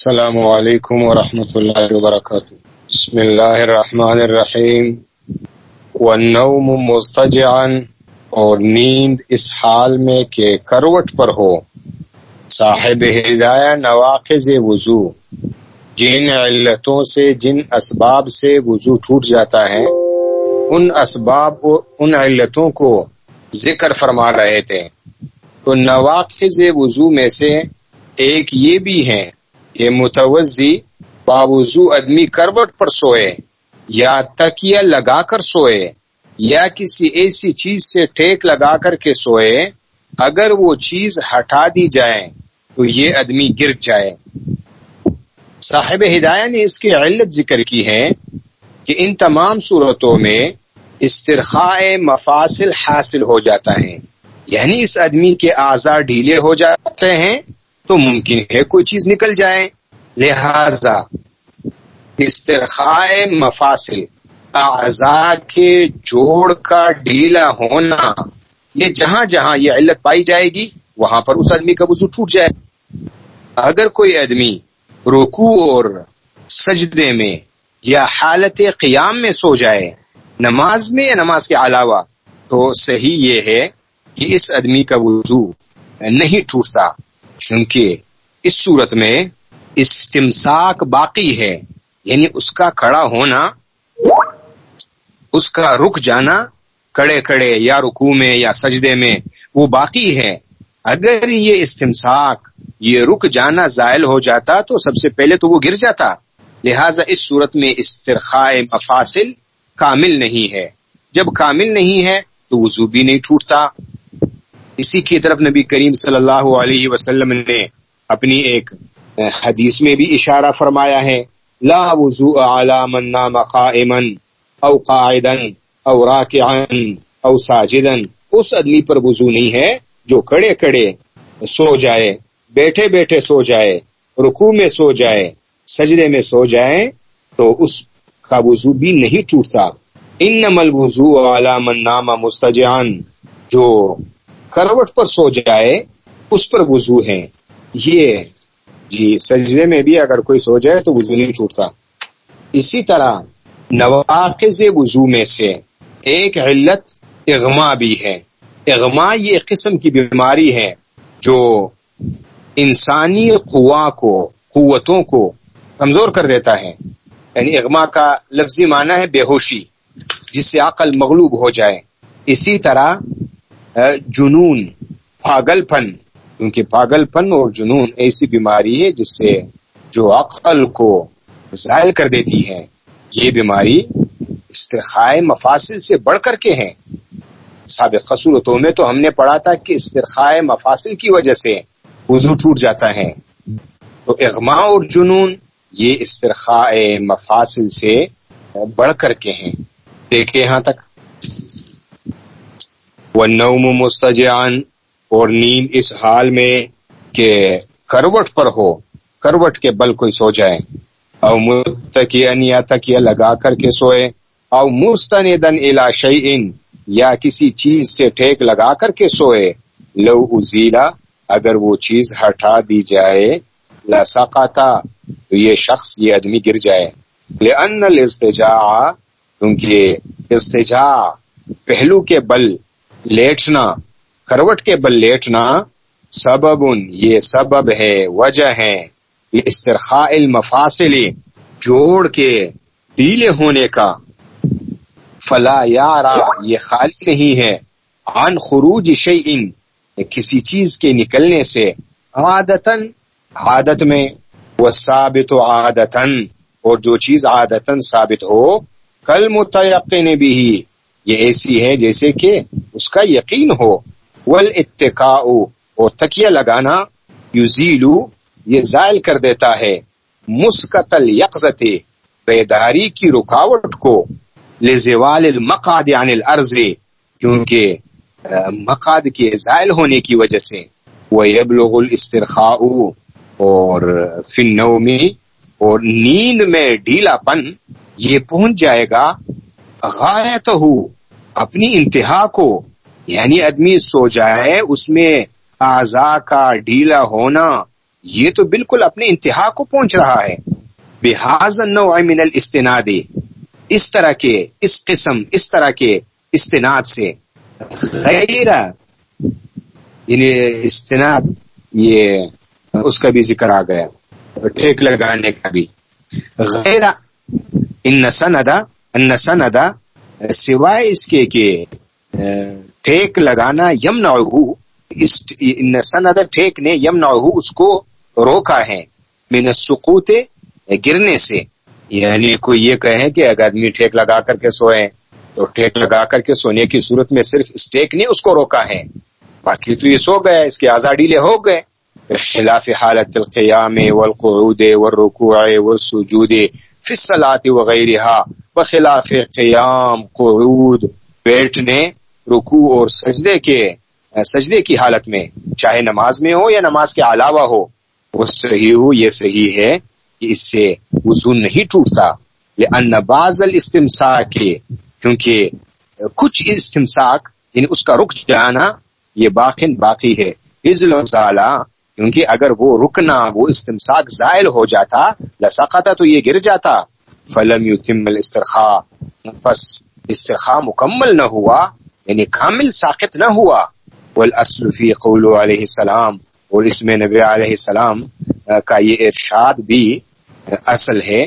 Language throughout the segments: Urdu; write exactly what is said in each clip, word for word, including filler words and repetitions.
السلام علیکم ورحمۃ اللہ وبرکاتہ۔ بسم اللہ الرحمن الرحیم۔ والنوم مضطجعا، اور نیند اس حال میں کہ کروٹ پر ہو۔ صاحب ہدایہ نواقض وضو، جن علتوں سے جن اسباب سے وضو ٹوٹ جاتا ہے ان اسباب و ان علتوں کو ذکر فرما رہے تھے۔ تو نواقض وضو میں سے ایک یہ بھی ہے کہ متوضی باوضو آدمی کروٹ پر سوئے یا تکیہ لگا کر سوئے یا کسی ایسی چیز سے ٹیک لگا کر کے سوئے، اگر وہ چیز ہٹا دی جائے تو یہ آدمی گر جائے۔ صاحب ہدایہ نے اس کی علت ذکر کی ہے کہ ان تمام صورتوں میں استرخاء مفاصل حاصل ہو جاتا ہے، یعنی اس آدمی کے اعضاء ڈھیلے ہو جاتے ہیں تو ممکن ہے کوئی چیز نکل جائے، لہذا استرخاء مفاصل اعضاء کے جوڑ کا ڈھیلا ہونا، یہ جہاں جہاں یہ علت پائی جائے گی وہاں پر اس آدمی کا وضو ٹوٹ جائے۔ اگر کوئی آدمی رکوع اور سجدے میں یا حالت قیام میں سو جائے، نماز میں یا نماز کے علاوہ، تو صحیح یہ ہے کہ اس آدمی کا وضو نہیں ٹوٹتا، کیونکہ اس صورت میں استمساک باقی ہے، یعنی اس کا کھڑا ہونا، اس کا رک جانا کڑے کڑے یا رکوع میں یا سجدے میں وہ باقی ہے۔ اگر یہ استمساک، یہ رک جانا زائل ہو جاتا تو سب سے پہلے تو وہ گر جاتا، لہذا اس صورت میں استرخاء مفاصل کامل نہیں ہے۔ جب کامل نہیں ہے تو وضو بھی نہیں ٹوٹتا۔ اسی کی طرف نبی کریم صلی اللہ علیہ وسلم نے اپنی ایک حدیث میں بھی اشارہ فرمایا ہے، لا وضوء علی من نام قائما او قاعدا او راکعا او ساجدا، اس آدمی پر وضو نہیں ہے جو کڑے کڑے سو جائے، بیٹھے بیٹھے سو جائے، رکوع میں سو جائے، سجدے میں سو جائے تو اس کا وضو بھی نہیں ٹوٹتا۔ انما الوضوء علی من نام مضطجعا، جو کروٹ پر سو جائے اس پر وضو ہے۔ یہ جی سجدے میں بھی اگر کوئی سو جائے تو وضو نہیں ٹوٹتا۔ اسی طرح نواقض وضو میں سے ایک علت اغما بھی ہے۔ اغما یہ ایک قسم کی بیماری ہے جو انسانی قوا کو قوتوں کو کمزور کر دیتا ہے، یعنی اغما کا لفظی معنی ہے بے ہوشی، جس سے عقل مغلوب ہو جائے۔ اسی طرح جنون، پاگل پن، کیونکہ پاگل پن اور جنون ایسی بیماری ہے جس سے جو عقل کو زائل کر دیتی ہے۔ یہ بیماری استرخاء مفاصل سے بڑھ کر کے ہے۔ سابق صورتوں میں تو ہم نے پڑھا تھا کہ استرخاء مفاصل کی وجہ سے وضو ٹوٹ جاتا ہے، تو اغما اور جنون یہ استرخاء مفاصل سے بڑھ کر کے ہیں۔ دیکھیں یہاں تک۔ والنوم مضطجعا، اور نیند اس حال میں کہ کروٹ پر ہو، کروٹ کے بل کوئی سو جائے، او متکئا، یا تکیہ لگا کر کے سوئے، او مستندا الی شیء، یا کسی چیز سے ٹیک لگا کر کے سوئے، لو ازیلا، اگر وہ چیز ہٹا دی جائے، لسقط، تو یہ شخص، یہ آدمی گر جائے۔ لأن الاضطجاع، کیونکہ اضطجاع پہلو کے بل لیٹنا، کروٹ کے بل لیٹنا، سبب، یہ سبب ہے، وجہ ہے، استرخاء المفاصل، جوڑ کے ڈھیلے ہونے کا، فلا یارا، یہ خالی نہیں ہے، عن خروج شیء، کسی چیز کے نکلنے سے، عادتاً، عادت میں، والثابت عادتاً، اور جو چیز عادتاً ثابت ہو، کالمتیقن بھی، یہ ایسی ہے جیسے کہ اس کا یقین ہو، والاتقاء، اور تکیہ لگانا، یزیلو، یہ زائل کر دیتا ہے، مسکت الیقظۃ، بیداری کی رکاوٹ کو، لزوال المقعد عن الارض، کیونکہ مقعد کے زائل ہونے کی وجہ سے، ویبلغ الاسترخاء، اور فی النوم، اور نیند میں ڈھیلا پن یہ پہنچ جائے گا، غایتہ، اپنی انتہا کو، یعنی آدمی سو جائے اس میں اعضاء کا ڈھیلا ہونا یہ تو بالکل اپنے انتہا کو پہنچ رہا ہے. بہذا النوع من الاستناد، اس طرح کے اس قسم اس طرح کے استناد سے، غیر یعنی استناد یہ اس کا بھی ذکر آ گیا، ٹھیک لگانے کا بھی. غیر ان سندا ان سندا سوائے اس کے کہ ٹھیک لگانا یمنعہ، ان سند ٹھیک نے یمنعہ اس کو روکا ہے، من السقوط گرنے سے. یعنی کوئی یہ کہے کہ اگر آدمی ٹھیک لگا کر کے سوئے تو ٹھیک لگا کر کے سونے کی صورت میں صرف اس ٹھیک نے اس کو روکا ہے، باقی تو یہ سو گیا، اس کے اعضاء ڈھیلے ہو گئے. خلاف حالت القیام والقعود والرکوع والسجود فی الصلاۃ وغیرہا، بخلاف قیام، قعود، بیٹھنے، رکوع اور سجدے کے سجدے کی حالت میں، چاہے نماز میں ہو یا نماز کے علاوہ ہو. وہ صحیح ہو، یہ صحیح ہے کہ اس سے وضو نہیں ٹوٹتا. لأن بعض الاستمساک، کیونکہ کچھ استمساک یعنی اس کا رک جانا یہ باقی باقی ہے. اذ لو زالا، کیونکہ اگر وہ رکنا وہ استمساک زائل ہو جاتا، لسقط تو یہ گر جاتا. فلم یتم الاسترخاء، پس استرخاء مکمل نہ ہوا، یعنی کامل ساقط نہ ہوا. والاصل فی قول علیہ السلام، اور اس میں نبی علیہ السلام کا یہ ارشاد بھی اصل ہے.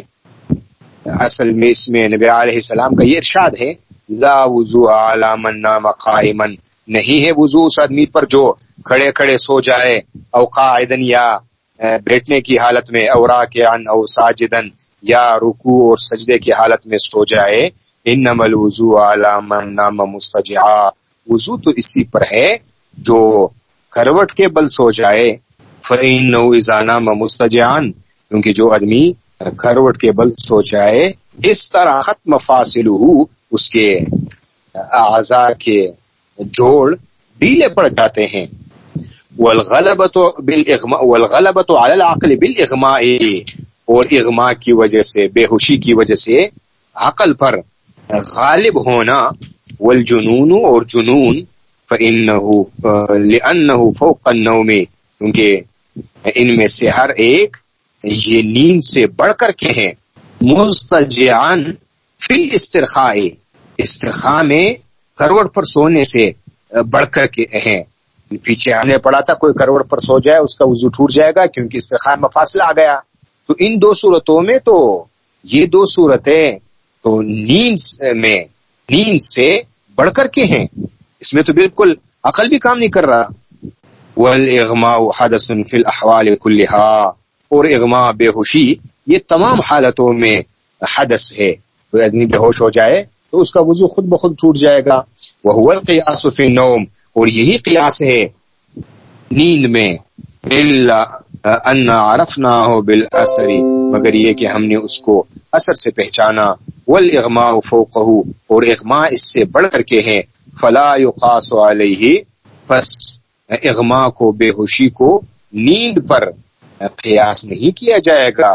اصل میں اس میں نبی علیہ السلام کا یہ ارشاد ہے، لا وضوء علی من نام قائما، نہیں ہے وضو اس آدمی پر جو کھڑے کھڑے سو جائے، او قاعدن یا بیٹھنے کی حالت میں، او راکعا او ساجدن یا رکوع اور سجدے کی حالت میں سو جائے. انما الوضوء علی من نام مضطجعا، وضو تو اسی پر ہے جو کروٹ کے بل سو جائے. فإنه اذا نام مضطجعا، کیونکہ جو آدمی کروٹ کے بل سو جائے، اس طرح ختم مفاصلہ، اس کے اعضاء کے جوڑ ڈھیلے پڑ جاتے ہیں. والغلبۃ بالاغماء والغلبۃ علی العقل بالاغماء، اور اغماء کی وجہ سے، بے ہوشی کی وجہ سے عقل پر غالب ہونا. والجنون، اور جنون، فإنه لأنه فوق النوم، کیونکہ ان میں سے ہر ایک یہ نیند سے بڑھ کر کے ہیں. مضطجعان فی الاسترخاء، استرخاء میں کروٹ پر سونے سے بڑھ کر کے ہیں. پیچھے ہم نے پڑھا تھا کوئی کروٹ پر سو جائے اس کا وضو ٹوٹ جائے گا کیونکہ استرخاء میں فاصلہ آ گیا. تو ان دو صورتوں میں تو یہ دو صورتیں تو نیند میں نیند سے بڑھ کر کے ہیں، اس میں تو بالکل عقل بھی کام نہیں کر رہا. والاغماء حدث فی الاحوال كلها، اور اغماء بے ہوشی یہ تمام حالتوں میں حدث ہے. کوئی آدمی بے ہوش ہو جائے تو اس کا وضو خود بخود ٹوٹ جائے گا. وهو القياس في النوم، اور یہی قیاس ہے نیند میں. الا ان عرفناه بالاثر، مگر یہ کہ ہم نے اس کو اثر سے پہچانا. والاغماء فوقه، اور اغماء اس سے بڑھ کر کے ہیں. فلا يقاس علیہ، پس اغماء کو، بے ہوشی کو نیند پر قیاس نہیں کیا جائے گا.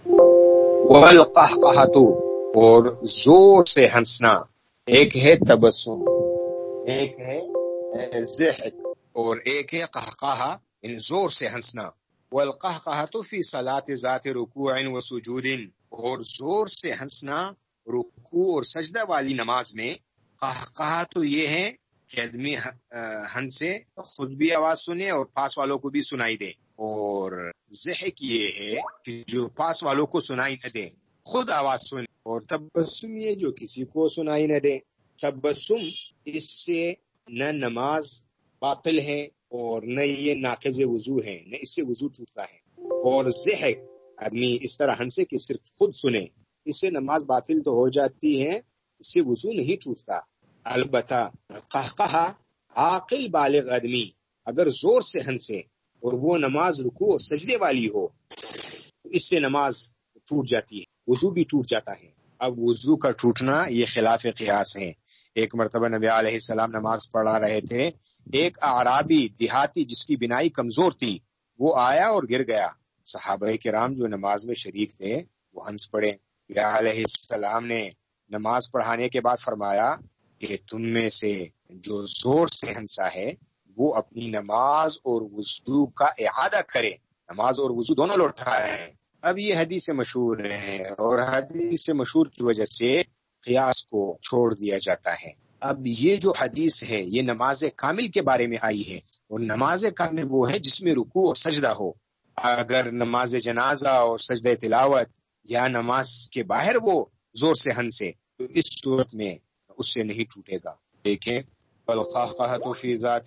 والقہقہۃ، اور زور سے ہنسنا. ایک ہے تبسم، ایک ہے ضحک، اور ایک ہے قہقہہ، یعنی زور سے ہنسنا. والقہقہۃ فی صلاۃ ذات رکوع و سجود، اور زور سے ہنسنا رکوع اور سجدہ والی نماز میں. قہقہہ تو یہ ہے کہ آدمی ہنسے، خود بھی آواز سنے اور پاس والوں کو بھی سنائی دے. اور ضحک یہ ہے کہ جو پاس والوں کو سنائی نہ دے، خود آواز سنے. اور تبسم یہ جو کسی کو سنائی نہ دے. تبسم اس سے نہ نماز باطل ہے اور نہ یہ ناقض وضو ہے، نہ اس سے وضو ٹوٹتا ہے. اور ضحک آدمی اس طرح ہنسے کہ صرف خود سنے، اس سے نماز باطل تو ہو جاتی ہے، اس سے وضو نہیں ٹوٹتا. البتہ قہقہہ عاقل بالغ آدمی اگر زور سے ہنسے اور وہ نماز رکوع اور سجدے والی ہو تو اس سے نماز ٹوٹ جاتی ہے، وضو بھی ٹوٹ جاتا ہے. اب وضو کا ٹوٹنا یہ خلاف قیاس ہے. ایک مرتبہ نبی علیہ السلام نماز پڑھا رہے تھے، ایک اعرابی دیہاتی جس کی بینائی کمزور تھی وہ آیا اور گر گیا. صحابہ کرام جو نماز میں شریک تھے وہ ہنس پڑے. نبی علیہ السلام نے نماز پڑھانے کے بعد فرمایا کہ تم میں سے جو زور سے ہنسا ہے وہ اپنی نماز اور وضو کا اعادہ کرے. نماز اور وضو دونوں لوٹا ہے. اب یہ حدیث مشہور ہے اور حدیث مشہور کی وجہ سے قیاس کو چھوڑ دیا جاتا ہے. اب یہ جو حدیث ہے یہ نماز کامل کے بارے میں آئی ہے، اور نماز کامل وہ ہے جس میں رکوع اور سجدہ ہو. اگر نماز جنازہ اور سجدہ تلاوت یا نماز کے باہر وہ زور سے ہنسے تو اس صورت میں اس سے نہیں ٹوٹے گا. دیکھیں والقہقہۃ فی ذات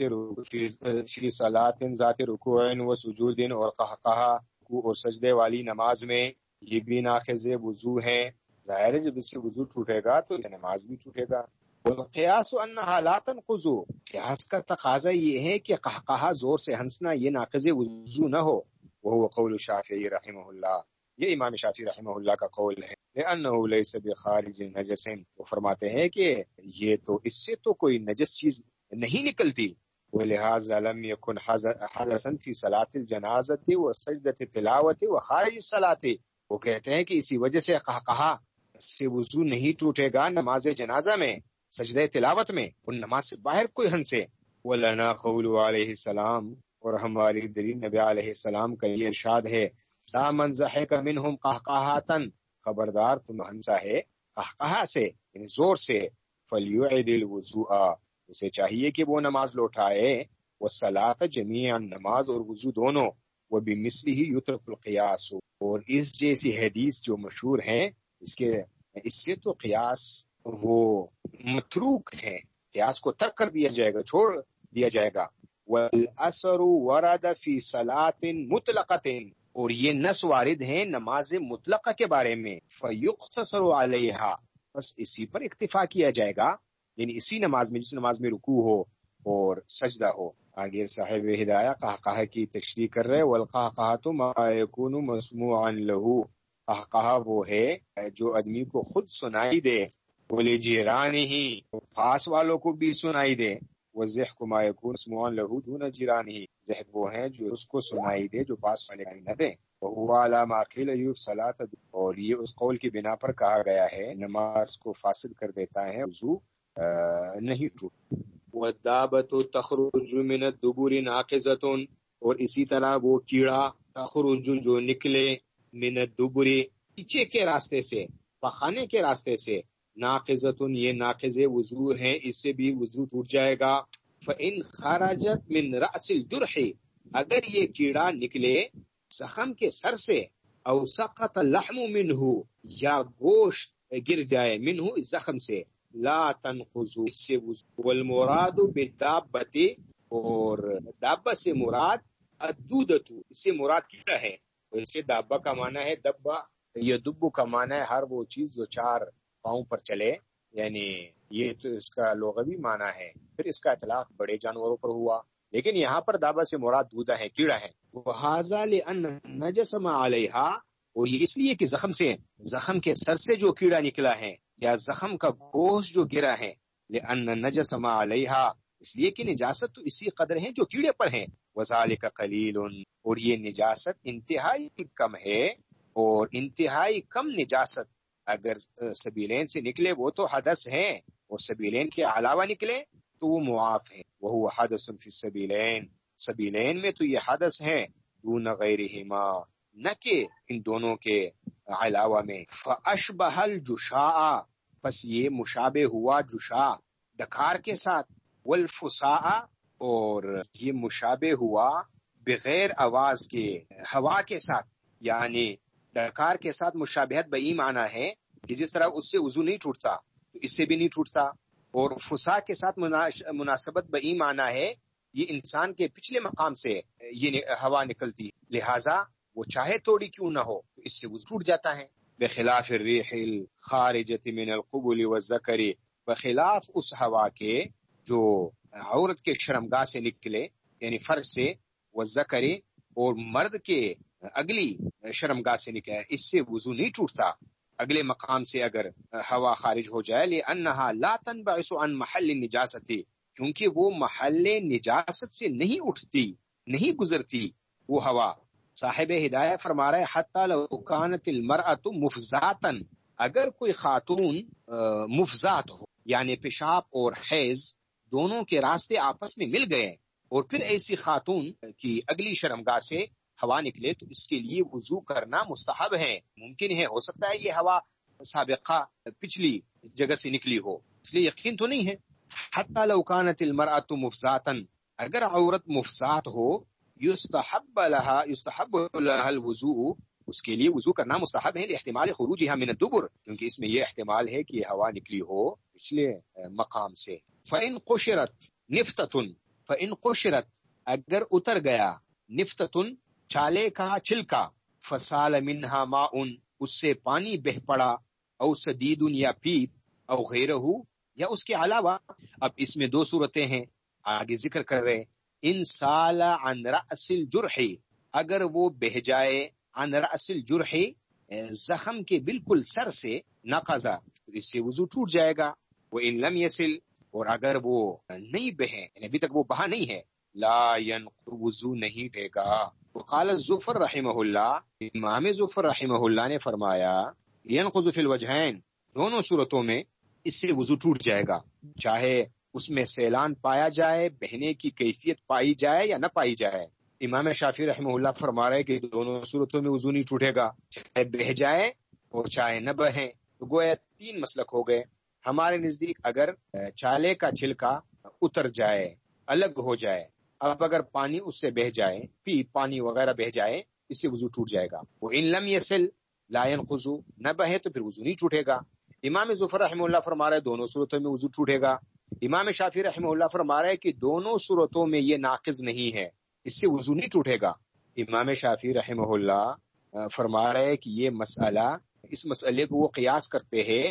فی صلاۃ ذات رکوع و سجود، اور قہقہہ رکوع اور سجدے والی نماز میں یہ بھی ناقض وضو ہے. ظاہر ہے جب اس سے وضو ٹوٹے گا تو نماز بھی ٹوٹے گا. والقیاس انہا لا تنقض، قیاس کا تقاضا یہ ہے کہ قہقہہ زور سے ہنسنا یہ ناقض وضو نہ ہو. وہ قول شافعی رحمہ اللہ، یہ امام شافعی رحمہ اللہ کا قول ہے. لأنہ لیس بخارج نجس، وہ فرماتے ہیں کہ یہ تو اس سے تو کوئی نجس چیز نہیں نکلتی. ولہذا لم یکن حدثا فی صلاۃ الجنازۃ وسجدۃ التلاوۃ وخارج الصلاۃ، وہ کہتے ہیں کہ اسی وجہ سے قہقہہ سے وضو نہیں ٹوٹے گا نماز جنازہ میں، سجدہ تلاوت میں، اور نماز سے باہر کوئی ہنسے. ولنا قول علیہ السلام، اور ہماری دلیل نبی علیہ السلام کا یہ ارشاد ہے، لا من ضحک منہم قہقہۃ، خبردار تم ہنسا ہے قہقہہ سے یعنی زور سے، فلیعد الوضوء، اسے چاہیے کہ وہ نماز لوٹائے، والصلاۃ جمیعا، نماز اور وضو دونوں، وبمثلہ یترک القیاس، اور اس جیسی حدیث جو مشہور ہیں اس کے اس سے تو قیاس وہ متروک ہے، قیاس کو ترک کر دیا جائے گا، چھوڑ دیا جائے گا. والاثر ورد فی صلاۃ مطلقۃ، اور یہ نص وارد ہیں نماز مطلقہ کے بارے میں، فیقتصر علیہا، بس اسی پر اکتفا کیا جائے گا، یعنی اسی نماز میں جس نماز میں رکوع ہو اور سجدہ ہو. آگے صاحب ہدایہ قہقہہ کی تشریح کر رہے، والقہقہۃ ما یکون مسموعا لہ، قہقہہ وہ ہے جو آدمی کو خود سنائی دے، ولجیرانہ، پاس والوں کو بھی سنائی دے، والضحک ما یکون مسموعا لہ دون جیرانہ، ضحک وہ ہے جو اس کو سنائی دے جو پاس والے نہ دے. وہو علی ما قیل یفصلاۃ، اور یہ اس قول کی بنا پر کہا گیا ہے نماز کو فاسد کر دیتا ہے، وضو نہیں ٹوٹ. والدابۃ تخرج من الدبر ناقضۃ، اور اسی طرح وہ کیڑا تخرج جو نکلے من الدبر پیچھے کے راستے سے، پخانے کے راستے سے، ناقضۃ یہ ناقض وضو ہے، اس سے بھی وضو ٹوٹ جائے گا. فإن خرجت من رأس الجرح، اگر یہ کیڑا نکلے زخم کے سر سے، او سقط اللحم منہ، یا گوشت گر جائے منہ اس زخم سے، لا تنقض، اس سے وضو. والمراد بالدابۃ، اور دابہ سے مراد الدودۃ، اس سے مراد کیڑا ہے. اس کے دابہ کا معنی ہے دبہ، یہ دبو کا معنی ہے ہر وہ چیز جو چار پاؤں پر چلے، یعنی یہ تو اس کا لغوی معنی ہے. پھر اس کا اطلاق بڑے جانوروں پر ہوا، لیکن یہاں پر دابہ سے مراد دودہ ہے، کیڑا ہے. وَهَذَا لِأَنَّ نَجَسَ مَا عَلَيْهَا، اور یہ اس لیے کہ زخم سے، زخم کے سر سے جو کیڑا نکلا ہے یا زخم کا گوشت جو گرا ہے، لِأَنَّ النَّجَسَ مَا عَلَيْهَا، اس لیے کہ نجاست تو اسی قدر ہے جو کیڑے پر ہیں. وَذَلِكَ قَلِيلٌ، اور یہ نجاست انتہائی کم ہے، اور انتہائی کم نجاست اگر سبیلین سے نکلے وہ تو حدث ہے، اور سبیلین کے علاوہ نکلے تو وہ معاف ہے. وَهُوَ حَدَثٌ فِي السَّبِيلَيْن، سبیلین میں تو یہ حدث ہے، دون غیرہما، نہ کہ ان دونوں کے علاوہ میں. فَأَشْبَهَ الْجُشَاءَ، پس یہ مشابہ ہوا جشاء ڈکار کے ساتھ، والفساء، اور یہ مشابہ ہوا بغیر آواز کے ہوا کے ساتھ، یعنی ڈکار کے ساتھ مشابہت بئی معنی ہے کہ جس طرح اس سے وضو نہیں ٹوٹتا تو اس سے بھی نہیں ٹوٹتا، اور فسا کے ساتھ مناسبت بئی معنی ہے یہ انسان کے پچھلے مقام سے یہ ہوا نکلتی، لہٰذا وہ چاہے توڑی کیوں نہ ہو تو اس سے وضو ٹوٹ جاتا ہے. بخلاف الریح الخارجۃ من القبل والذکر، بخلاف اس ہوا کے جو عورت کے شرمگاہ سے نکلے یعنی فرج سے، والذکر، اور مرد کے اگلی شرمگاہ سے نکلے، اس سے وضو نہیں ٹوٹتا اگلے مقام سے اگر ہوا خارج ہو جائے. لأنہا لا تنبعث عن محل النجاست، کیونکہ وہ محل نجاست سے نہیں اٹھتی، نہیں گزرتی وہ ہوا. صاحب ہدایہ فرما رہے حتی لو کانت المرأة مفزاتا، اگر کوئی خاتون مفزات ہو یعنی پیشاب اور حیض دونوں کے راستے آپس میں مل گئے، اور پھر ایسی خاتون کی اگلی شرمگاہ سے ہوا نکلے تو اس کے لیے وضو کرنا مستحب ہے. ممکن ہے، ہو سکتا ہے یہ ہوا سابقہ پچھلی جگہ سے نکلی ہو، اس لیے یقین تو نہیں ہے. حتی لو كانت المرأة مفزاتا، اگر عورت مفزات ہو، یستحب لها یستحب لها الوضوء، اس کے لیے وضو کرنا مستحب ہے. احتمال خروجها من الدبر، کیونکہ اس میں یہ احتمال ہے کہ یہ ہوا نکلی ہو پچھلے مقام سے. فإن قشرت نفتة، فإن قشرت اگر اتر گیا، نفتة چالے کا چھلکا، فسال منها ماء اس سے پانی بہ پڑا، او سدید یا پیپ، او غیرہ یا اس کے علاوہ. اب اس میں دو صورتیں ہیں آگے ذکر کر رہے. ان سال عن رأس الجرح، اگر وہ بہ جائے، عن رأس الجرح زخم کے بالکل سر سے، نقضا اس سے وضو ٹوٹ جائے گا. وہ ان لم یسل، اور اگر وہ نہیں بہے، یعنی ابھی تک وہ بہا نہیں ہے، لا ينقض وضو نہیں دے گا. وقال الزفر رحمہ اللہ، امام زفر رحمہ اللہ نے فرمایا، ينقض فی الوجہین، دونوں صورتوں میں اس سے وضو ٹوٹ جائے گا، چاہے اس میں سیلان پایا جائے، بہنے کی کیفیت پائی جائے یا نہ پائی جائے. امام شافعی رحمہ اللہ فرما رہے کہ دونوں صورتوں میں وضو نہیں ٹوٹے گا، چاہے بہ جائے اور چاہے نہ بہے. تو گویا تین مسلک ہو گئے. ہمارے نزدیک اگر چالے کا چھلکا اتر جائے، الگ ہو جائے، اب اگر پانی اس سے بہ جائے، پی پانی وغیرہ بہ جائے، اس سے وضو ٹوٹ جائے گا. وہ ان لم یسل لا ينقض، نہ بہے تو پھر وضو نہیں ٹوٹے گا. امام ظفر رحمہ اللہ فرما رہے دونوں صورتوں میں وضو ٹوٹے گا. امام شافعی رحمہ اللہ فرما رہے کہ دونوں صورتوں میں یہ ناقض نہیں ہے، اس سے وضو نہیں ٹوٹے گا. امام شافعی رحمہ اللہ فرما رہے کہ یہ مسئلہ، اس مسئلے کو وہ قیاس کرتے ہیں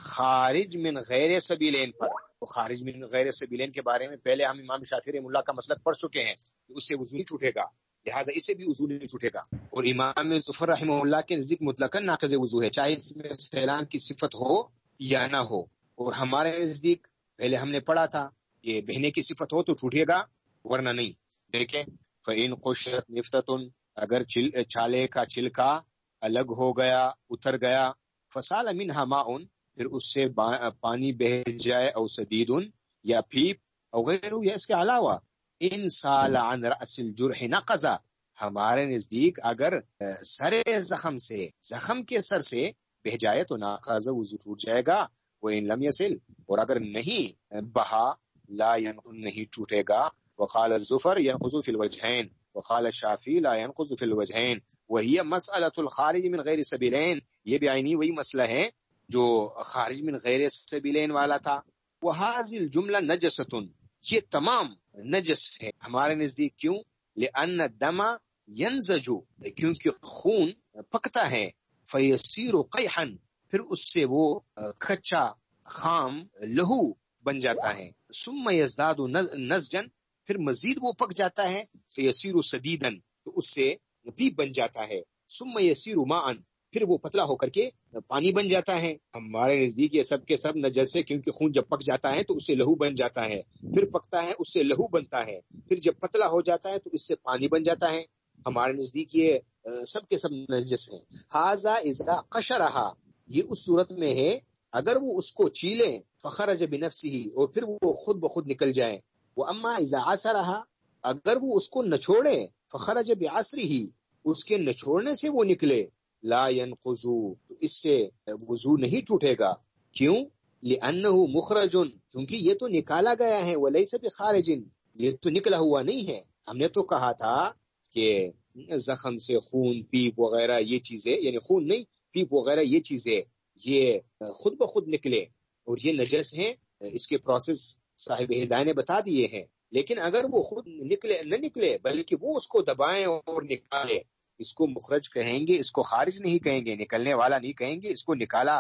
خارج من غیر سبیلین پر. تو خارج من غیر سبیلین کے بارے میں پہلے ہم امام شافعی رحمہ اللہ کا مسلک پڑھ چکے ہیں کہ اس سے وضو نہیں ٹوٹے گا، لہٰذا اسے بھی وضو نہیں ٹوٹے گا. اور امام ظفر رحمہ اللہ کے نزدیک مطلقاً ناقض وضو ہے، چاہے اس میں سیلان کی صفت ہو یا نہ ہو. اور ہمارے نزدیک پہلے ہم نے پڑھا تھا کہ بہنے کی صفت ہو تو ٹوٹے گا، ورنہ نہیں. دیکھیں، فَإِن قُشِرَتْ نِفْتَةٌ، اگر چھالے کا چھلکا الگ ہو گیا، اتر گیا، فَسَالَ مِنْهَا مَاءٌ، پھر اس سے پانی بہ جائے، او سدید یا پھیپ، او غیر یا اس کے علاوہ، ان سال عن رأس الجرح نقضا، ہمارے نزدیک اگر سر زخم سے، زخم کے سر سے بہ جائے تو ناقض وضو ٹوٹ جائے گا. وہ ان لم یسل، اور اگر نہیں بہا، لا ينقض نہیں ٹوٹے گا. وقال الزفر ينقض في الوجهين، وقال الشافعي لا ينقض في الوجهين، وهي مسألة الخارج من غیر سبیلین، یہ بھی عینی وہی مسئلہ ہے جو خارج من غیر سبیلین والا تھا. وهذه الجملة نجسة، یہ تمام نجس ہے ہمارے نزدیک. کیوں؟ لأن الدم ينزج، کیونکہ خون پکتا ہے، فيصير قيحا، پھر اس سے وہ کچا خام لہو بن جاتا ہے. ثم يزداد نزجا، پھر مزید وہ پک جاتا ہے، فيصير سديدا، تو اس سے پیپ بن جاتا ہے. ثم يصير ماء، پھر وہ پتلا ہو کر کے پانی بن جاتا ہے. ہمارے نزدیک یہ سب کے سب نجس ہے، کیونکہ خون جب پک جاتا ہے تو اس سے لہو بن جاتا ہے، پھر پکتا ہے اس سے لہو بنتا ہے، پھر جب پتلا ہو جاتا ہے تو اس سے پانی بن جاتا ہے. ہمارے نزدیک یہ سب کے سب نجس ہیں. ھذا اذا قشرھا، یہ اس صورت میں ہے اگر وہ اس کو چیلے، فخرج بنفسہ، اور پھر وہ خود بخود نکل جائے. واما اذا عصرھا، اگر وہ اس کو نچوڑے، فخرج بعصرہ، اس کے نچوڑنے سے وہ نکلے، لا ينقض، تو اس سے وضو نہیں ٹوٹے گا. کیوں؟ لأنہ مخرج، کیونکہ یہ تو نکالا گیا ہے، وليس بخارج، یہ تو نکلا ہوا نہیں ہے. ہم نے تو کہا تھا کہ زخم سے خون، پیپ وغیرہ یہ چیزیں، یعنی خون نہیں، پیپ وغیرہ یہ چیزیں، یہ خود بخود نکلے اور یہ نجس ہیں. اس کے پروسیس صاحب ہدایہ نے بتا دیے ہیں. لیکن اگر وہ خود نکلے نہ نکلے بلکہ وہ اس کو دبائیں اور نکالے، اس کو مخرج کہیں گے، اس کو خارج نہیں کہیں گے، نکلنے والا نہیں کہیں گے، اس کو نکالا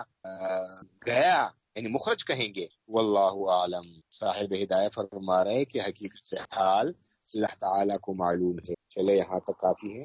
گیا یعنی مخرج کہیں گے. واللہ عالم، صاحب ہدایہ فرما رہے کہ حقیقت حال اللہ تعالیٰ کو معلوم ہے. چلے یہاں تک کافی ہے.